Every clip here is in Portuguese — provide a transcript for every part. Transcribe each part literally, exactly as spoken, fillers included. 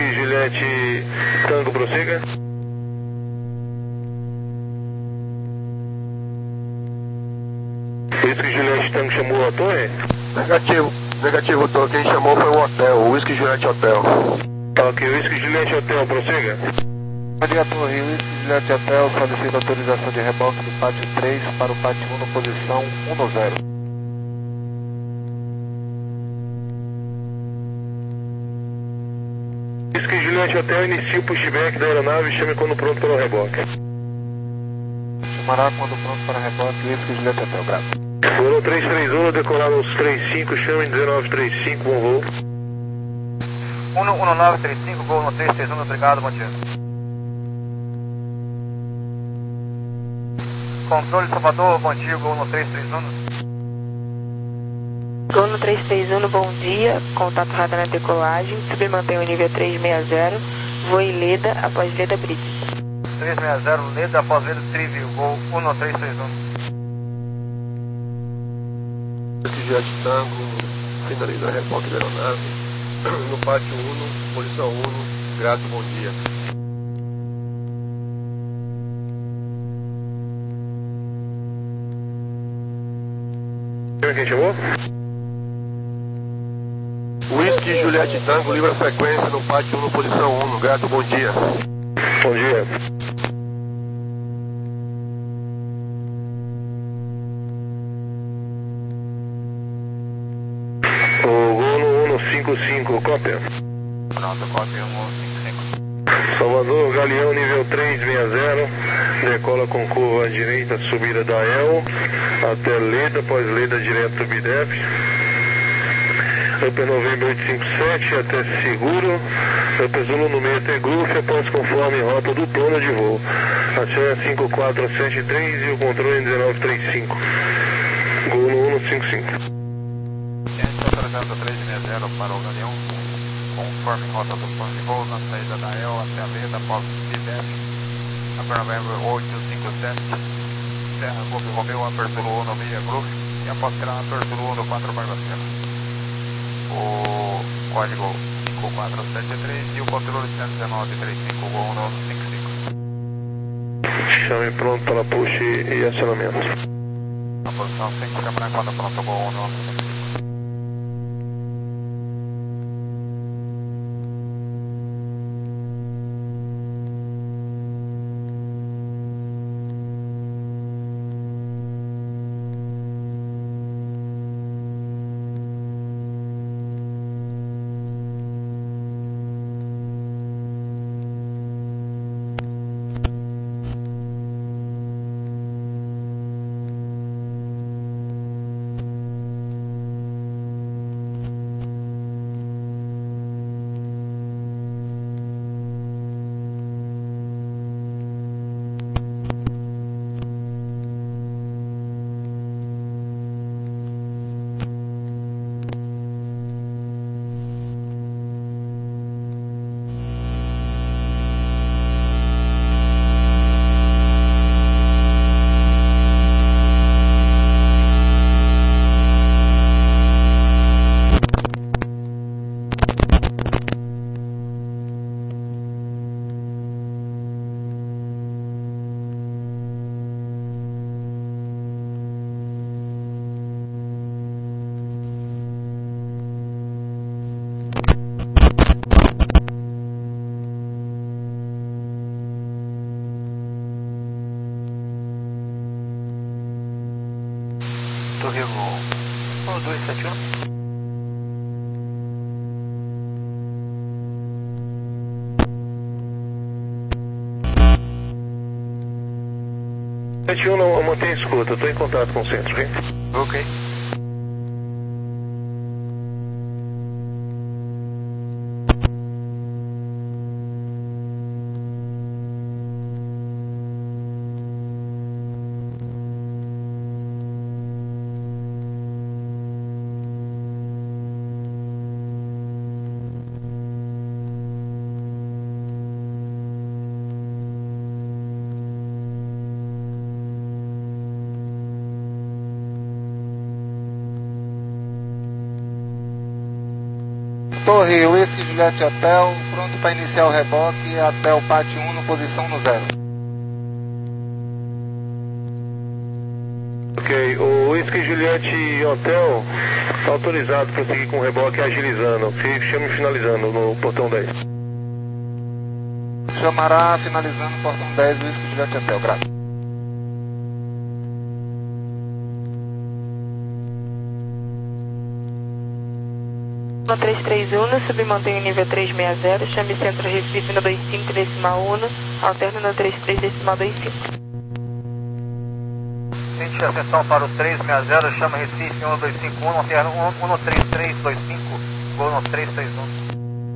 Whisky Juliette Tango, prossiga. Whisky Juliette Tango chamou a torre? Negativo, negativo, tô. Quem chamou foi o hotel, o Whisky Juliette Hotel. Ok, Whisky Juliette Hotel, prossiga. Bom dia, torre, Whisky Juliette Hotel, solicita autorização de reboque do pátio três para o pátio um na posição um no zero. Whisky Juliette Hotel, inicia o pushback da aeronave e chame quando pronto para o reboque. Chamará quando pronto para reboque, Whisky Juliette Hotel, graças. Voo três três um, decolar nos três cinco, chame dezenove trinta e cinco, bom voo. um um nove três cinco, voo no três três um, obrigado, bom dia. Controle Salvador, bom dia, voo no três três um. Gol no três três um, bom dia, contato radar na decolagem, submantenha o nível trezentos e sessenta, voo em Leda, após Leda Bridge. trezentos e sessenta, Leda, após Leda Trivial, voo um no três três um. Whisky Juliette Tango, finaliza a reboque da aeronave, no pátio um, posição um, grato, bom dia. Quem chamou? Whisky Juliette Tango, livre a frequência no pátio um, posição um, grato, bom dia. Bom dia. O Gol no um cinco cinco, cópia. Pronto, cópia um cinco cinco. Salvador, Galeão, nível trezentos e sessenta, decola com curva à direita, subida da E L, até Leda, após Leda direto B D F. Upper November oitocentos e cinquenta e sete, até Seguro, Upper Zulu no meio até Golf, após conforme rota do plano de voo. Aciona cinco quatro sete três e o controle em dezenove trinta e cinco. Gol no um cinco cinco. Autorizando trezentos e sessenta para o Galeão, conforme rota do plano de voo, na saída da E L até a Leda, após B D F. Upper November oitocentos e cinquenta e sete, Serra Golf Romeo, Upper Zulu no meio Golf, e após tirar Upper Zulu no quatro Barbacena. O código cinco quatro sete três e o controle cento e dezenove trinta e cinco, gol no cinco cinco. Chame pronto para push e acionamento. Na posição cinco, câmera quando pronto, gol no cinco cinco. Torre Gol um dois sete um. sete um não mantém escuta, estou em contato com o centro, ok? Ok. Torre, Whisky Juliette Hotel, pronto para iniciar o reboque até o pátio um, posição no zero. Ok, o Whisky Juliette Hotel está autorizado para seguir com o reboque agilizando, ok? Chame finalizando no portão dez. Chamará finalizando o portão dez, Whisky Juliette Hotel, graças. No três três um, submantém o nível trezentos e sessenta, chame centro Recife no vinte e cinco decimal um, alterna no trinta e três decimal vinte e cinco. Sente atenção para o trezentos e sessenta, chama Recife um dois cinco um, alterna um três três dois cinco, gol no três três um.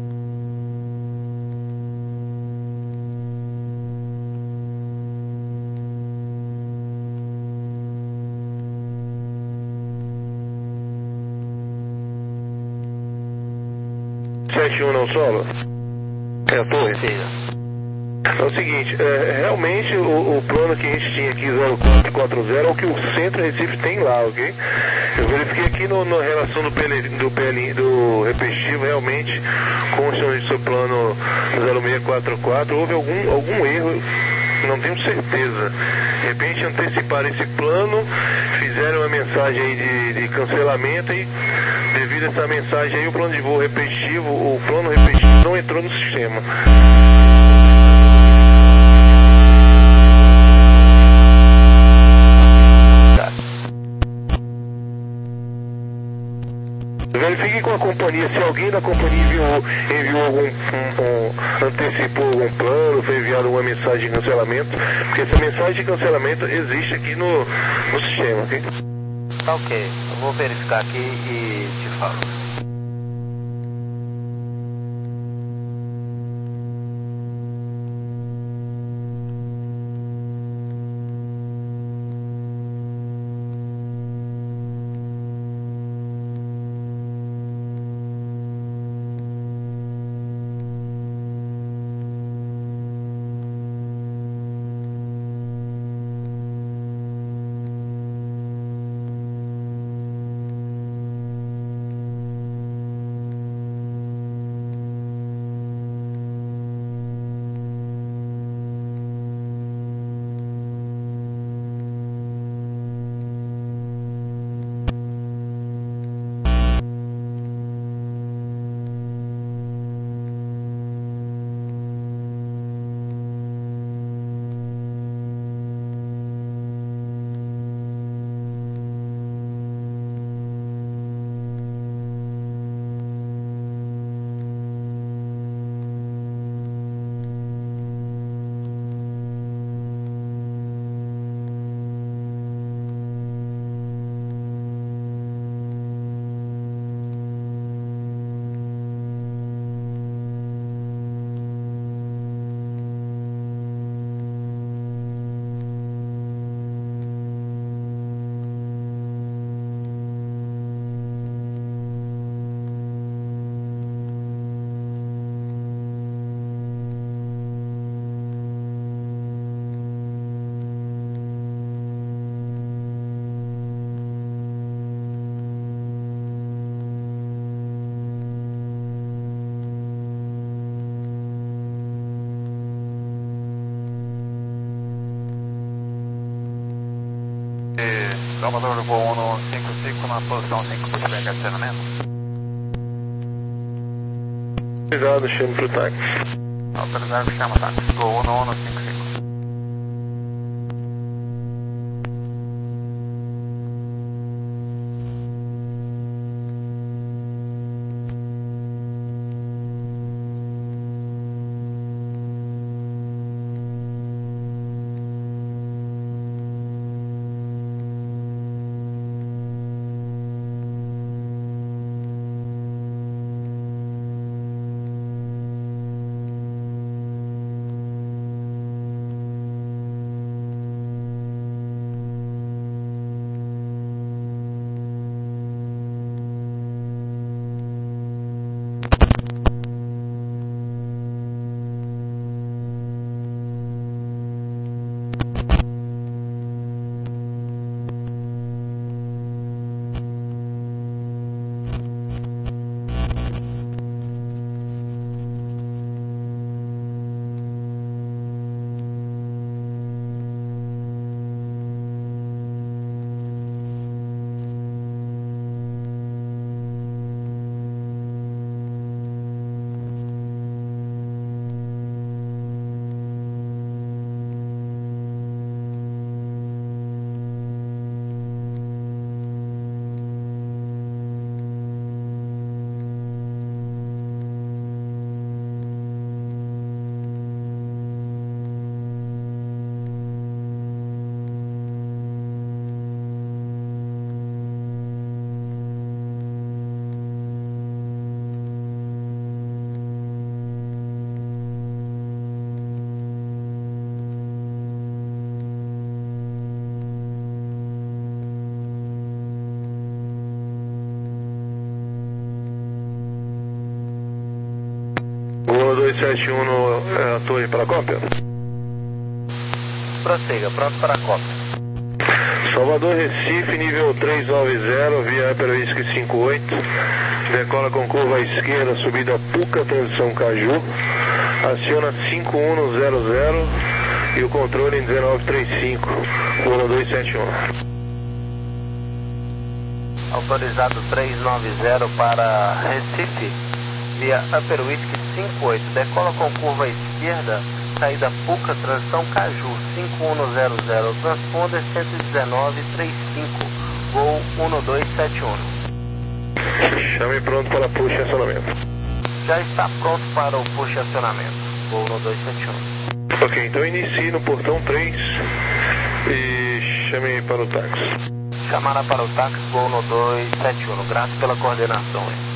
sete um não solo? É a torre? Sim. É o seguinte, é, realmente o, o plano que a gente tinha aqui, zero quatro quatro zero, é o que o Centro Recife tem lá, ok? Eu verifiquei aqui no, na relação do, P L, do, P L, do repetitivo, realmente, consta no seu plano zero seis quatro quatro, houve algum, algum erro, não tenho certeza. De repente anteciparam esse plano, fizeram uma mensagem aí de, de cancelamento e devido a essa mensagem aí o plano de voo repetitivo, o plano repetitivo não entrou no sistema. Verifique com a companhia, se alguém da companhia enviou, enviou algum, um, um, antecipou algum plano, foi enviado uma mensagem de cancelamento, porque essa mensagem de cancelamento existe aqui no, no sistema, ok? Tá ok, eu vou verificar aqui e te falo. Salvador voo um cinco cinco na posição cinco por cento de acionamento. Autorizado, chame pro táxi. Autorizado, chama táxi. Voo um cinco cinco. um dois sete um no é, a torre para a cópia. Prossiga, pronto para a cópia. Salvador Recife, nível trezentos e noventa, via Upper Whisky cinquenta e oito, decola com curva à esquerda, subida Puca, transição Caju, aciona cinco um zero zero e o controle em dezenove trinta e cinco, um dois sete um. Autorizado trezentos e noventa para Recife, via Upper Whisky cinquenta e oito, decola com curva à esquerda, saída Puca, transição Caju, cinco um zero zero, transponder cento e dezenove trinta e cinco, voo um dois sete um. Chame pronto para push e acionamento. Já está pronto para o push e acionamento, voo um dois sete um. Ok, então inicie no portão três e chame para o táxi. Chamará para o táxi, voo um dois sete um, graças pela coordenação. Hein?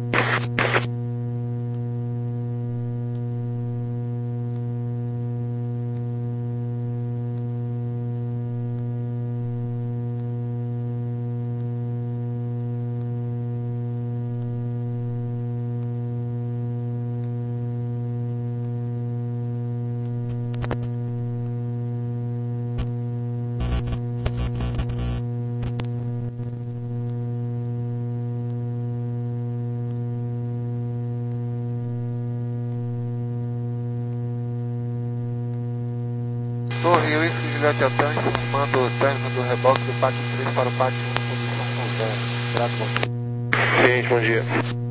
Torre Whisky Juliette Altan, informando o término do reboque do pátio três para o pátio um, posição com zero. Grato, bom dia. Gente, bom dia.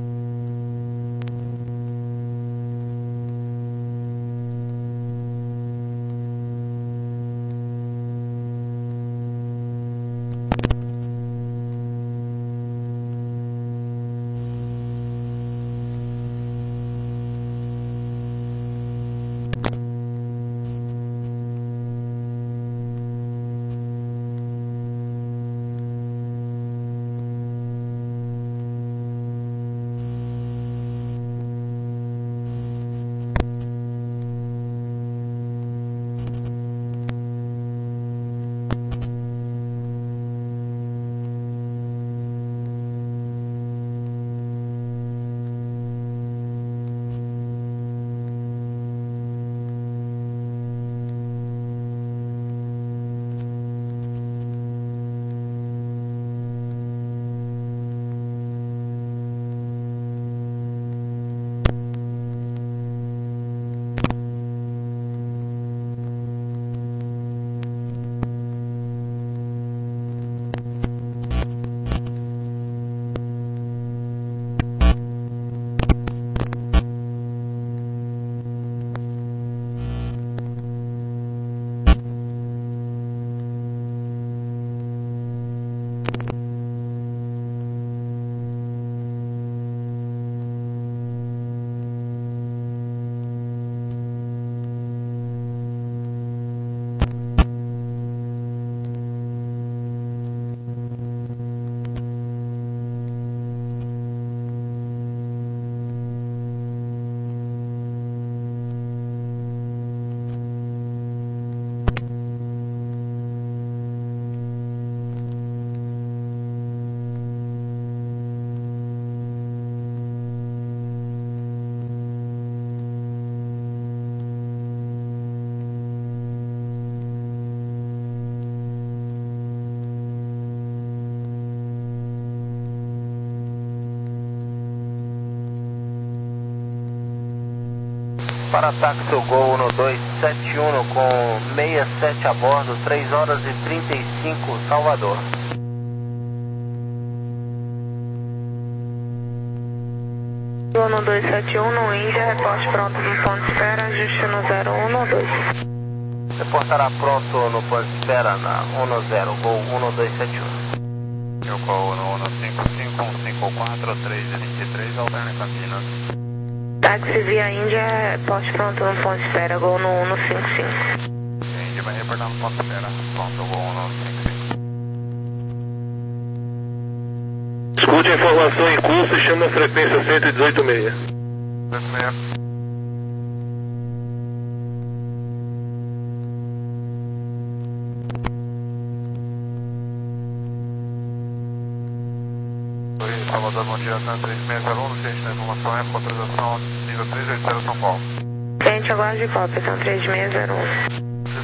Para táxi o Gol um dois sete um com sessenta e sete a bordo, três horas e trinta e cinco, Salvador. um dois sete um no Índia, reporte pronto no ponto de espera, ajuste no zero um dois. Reportará pronto no ponto de espera na um zero, Gol um dois sete um. Eu call no um cinco cinco um cinco quatro três vinte e três, alterna Campinas. Táxi via Índia, poste pronto no ponto de espera, Gol no um cinco cinco. Índia vai reportar no ponto de espera, pronto, Gol um cinco cinco. Escute a informação em curso e chame a frequência cento e dezoito ponto seis. cento e dezoito. Salvador Rota, bom dia, três seis zero um, ciente da informação é autorização nível três oito zero São Paulo. Ciente, aguarde cópia, são três seis zero um.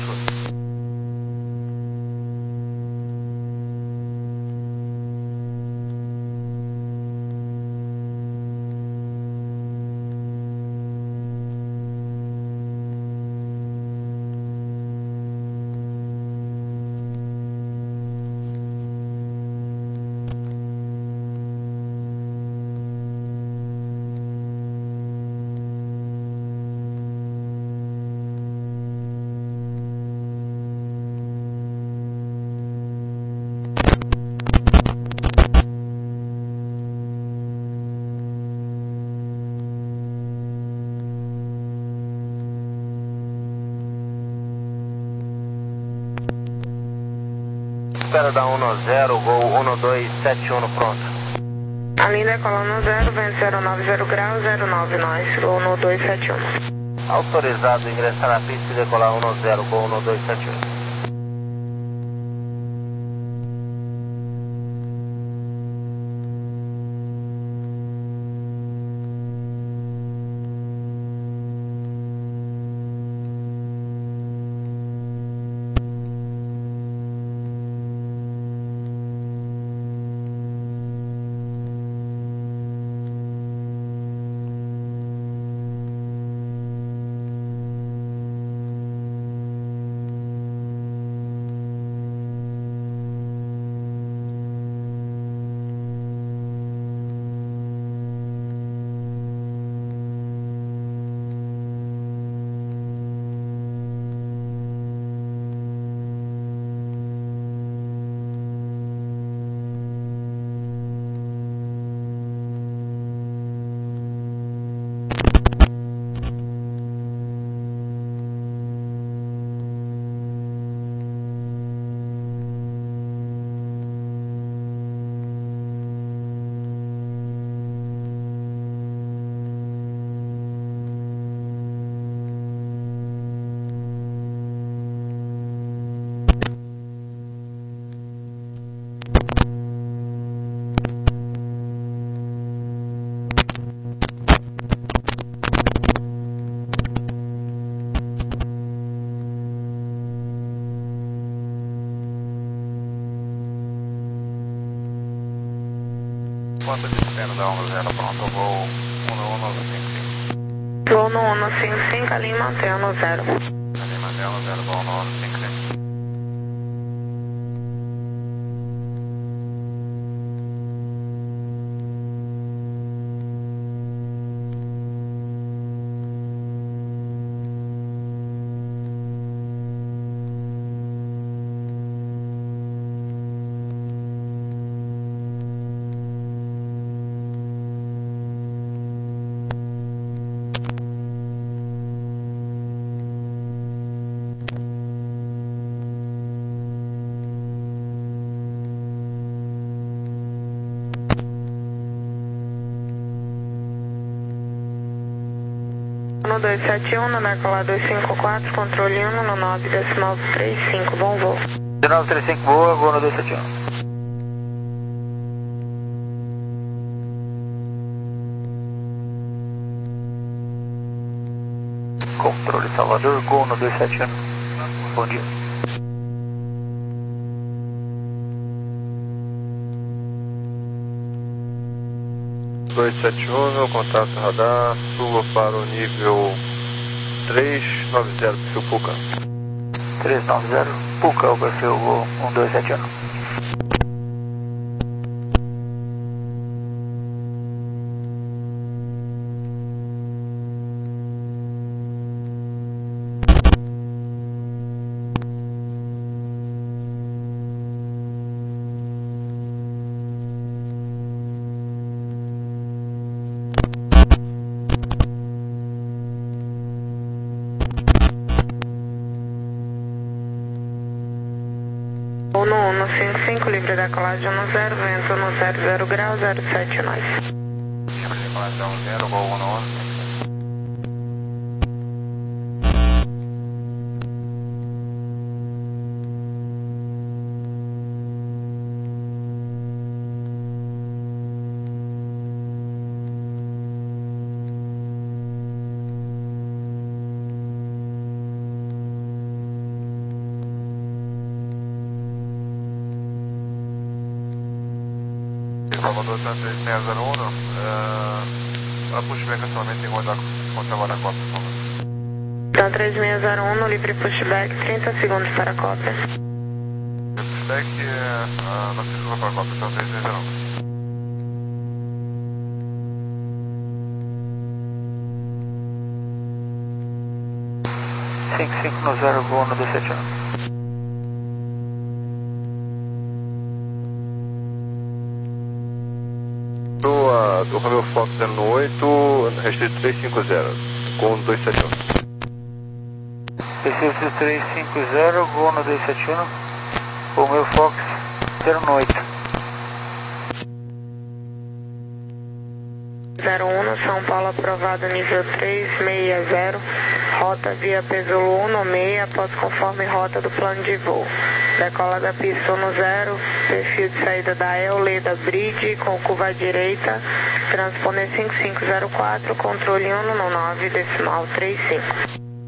Espera da um zero, Gol um dois sete um pronto. A linha decola um zero, vento zero nove zero grau, zero nove nós, Gol um dois sete um. Autorizado ingressar na pista e decolar um zero, Gol um dois sete um. Quanto de espera da um zero, pronto, voo um um cinco cinco. Voo no um cinco cinco, a linha mantém um zero. A linha mantém um zero, voo no um cinco cinco. um dois sete um, na decolar dois cinco quatro, controle um no nove decimal três cinco, bom voo. nove três cinco, boa, voo no dois sete um. Controle Salvador, Gol no dois sete um. Bom dia. dois sete um, meu contato radar, suba para o nível três nove zero, perfil Puca. três nove zero, Puca, o perfil um dois sete um. No um cinco cinco, livre da decolagem um zero, vento no zero zero grau, zero sete nós. Livre de decolagem um zero, voo um no um. Salvador, três seis zero um, uh, pushback cancelamento em Guarda contra Varacópia, por favor. Então três seis zero um, no livre pushback, trinta segundos para a cópia. Pushback, uh, não precisa para a cópia, então três seis zero um. cinco cinco no zero, voo no dois sete um. Do Romeo Fox zero no oito, restrito três cinco zero, com dois sete um. Restrito três cinco zero, voo no dois sete um, Romeo Fox zero no oito. zero um, São Paulo aprovado nível três seis zero, rota via Pesouro um no seis, após conforme rota do plano de voo. Decola da pista um no zero, perfil de saída da E L, Leda Bridge, com curva à direita, transponder cinco cinco zero quatro, controle um no nove, decimal três cinco.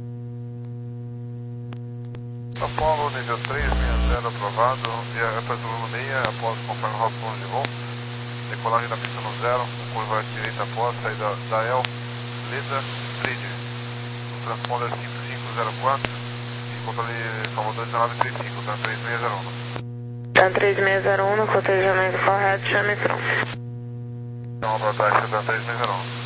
São Paulo, nível três seis zero aprovado, via Pesouro um seis, após conforme rota do plano de voo. Decolagem da pista no zero, curva à direita após, saída da E L, Leda Bridge, transponder cinco cinco zero quatro e controle Salvador dezenove trinta e cinco, três seis zero um. Dan três seis zero um, cotejamento correto, chame pronto. Então, para trás, Dan três seis zero um.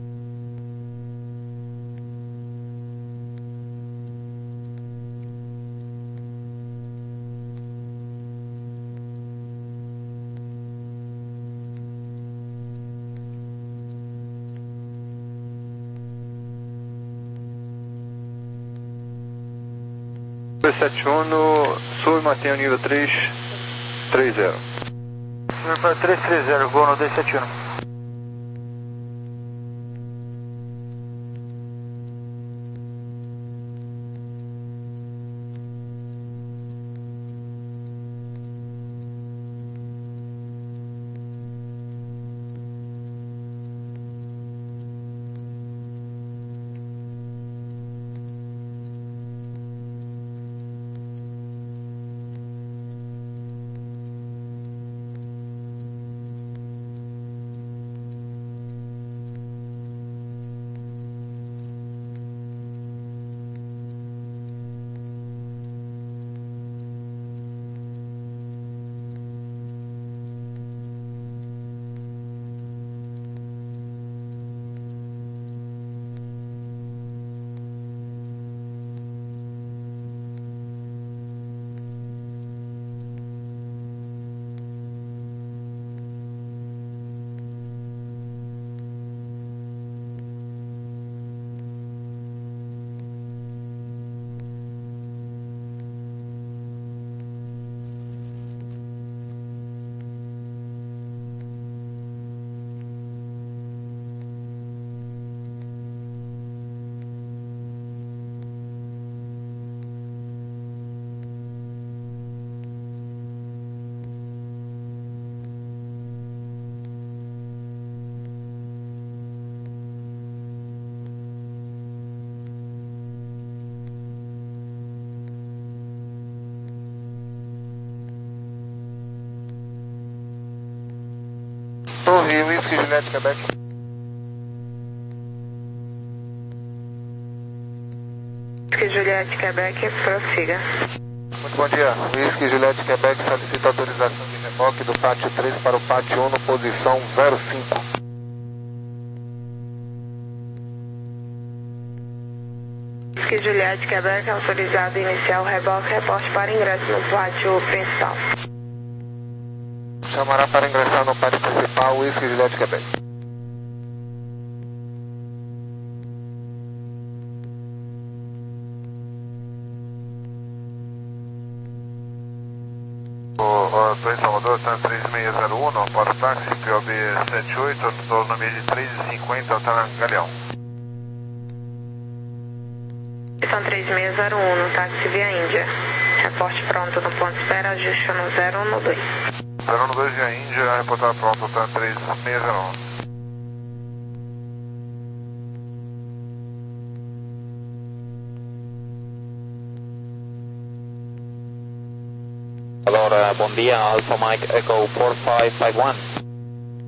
dois sete um no sul e mantenha o nível três três zero. três três zero, voo no dois sete um. Torre, Whisky, Juliette, Quebec. Whisky, Juliette, Quebec, prossiga. Muito bom dia. Whisky, Juliette, Quebec, solicita autorização de reboque do pátio três para o pátio um, no posição zero cinco. Whisky, Juliette, Quebec, autorizado a iniciar o reboque, reporte para ingresso no pátio principal. Chamará para ingressar no pátio principal, Whisky, Juliette, Quebec. Estou em Salvador, tá três seis zero um, para o táxi, P O B sete oito, estou no meio de três e cinquenta, está na Galeão. São três seis zero um, no táxi via Índia. Reporte pronto no ponto de espera, ajuste no zero um no dois. zero um no dois via Índia, reportar pronto, tá três seis zero um. Allora, bom dia, Alpha Mike Echo quatro cinco cinco um.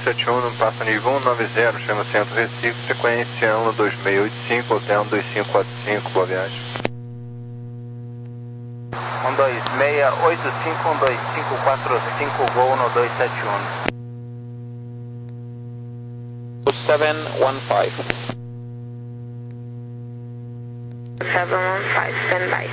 sete um, passa nível cento e noventa, chama Centro Recife, frequência um dois seis oito cinco, hotel um dois cinco quatro cinco, boa viagem. um dois seis oito cinco, um dois cinco quatro cinco, Gol no dois sete um. seven one five. seven one five, stand by.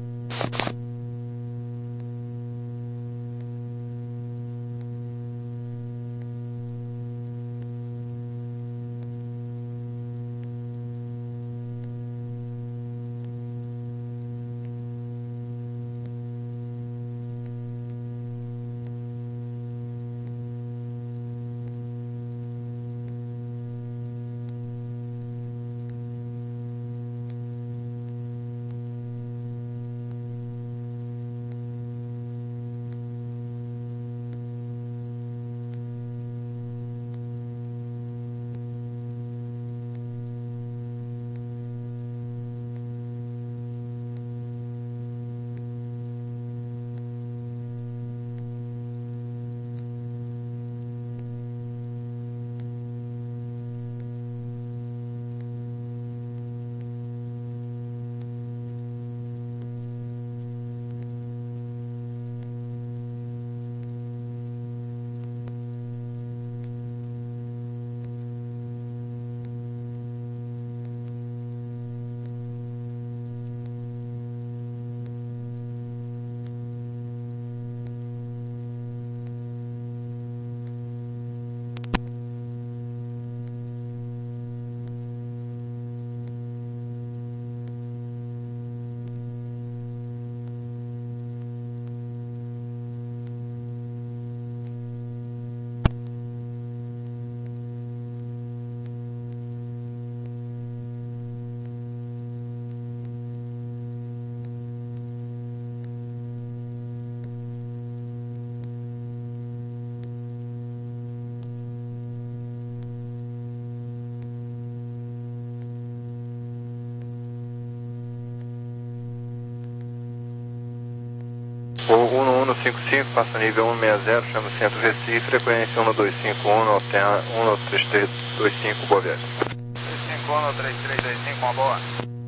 O um um cinco cinco, passa nível cento e sessenta, chama Centro Recife, frequência um dois cinco um, hotel um três três dois cinco, boa viagem. dois cinco um, três três dois cinco, uma boa.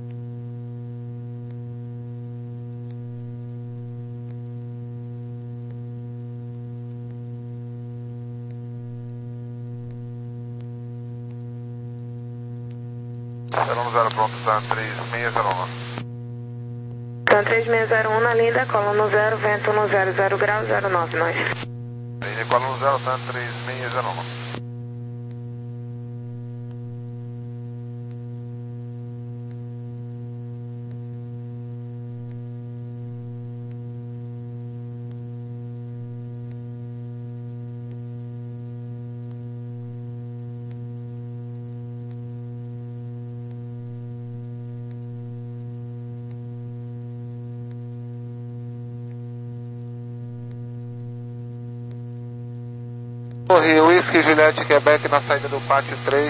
zero um zero pronto, tá três seis zero um. Então três seis zero um na linha, decola no zero, vento no zero zero grau, zero nove, nós. Aí decola no zero, tá três seis zero um. Rio Whisky Juliette Quebec na saída do pátio três.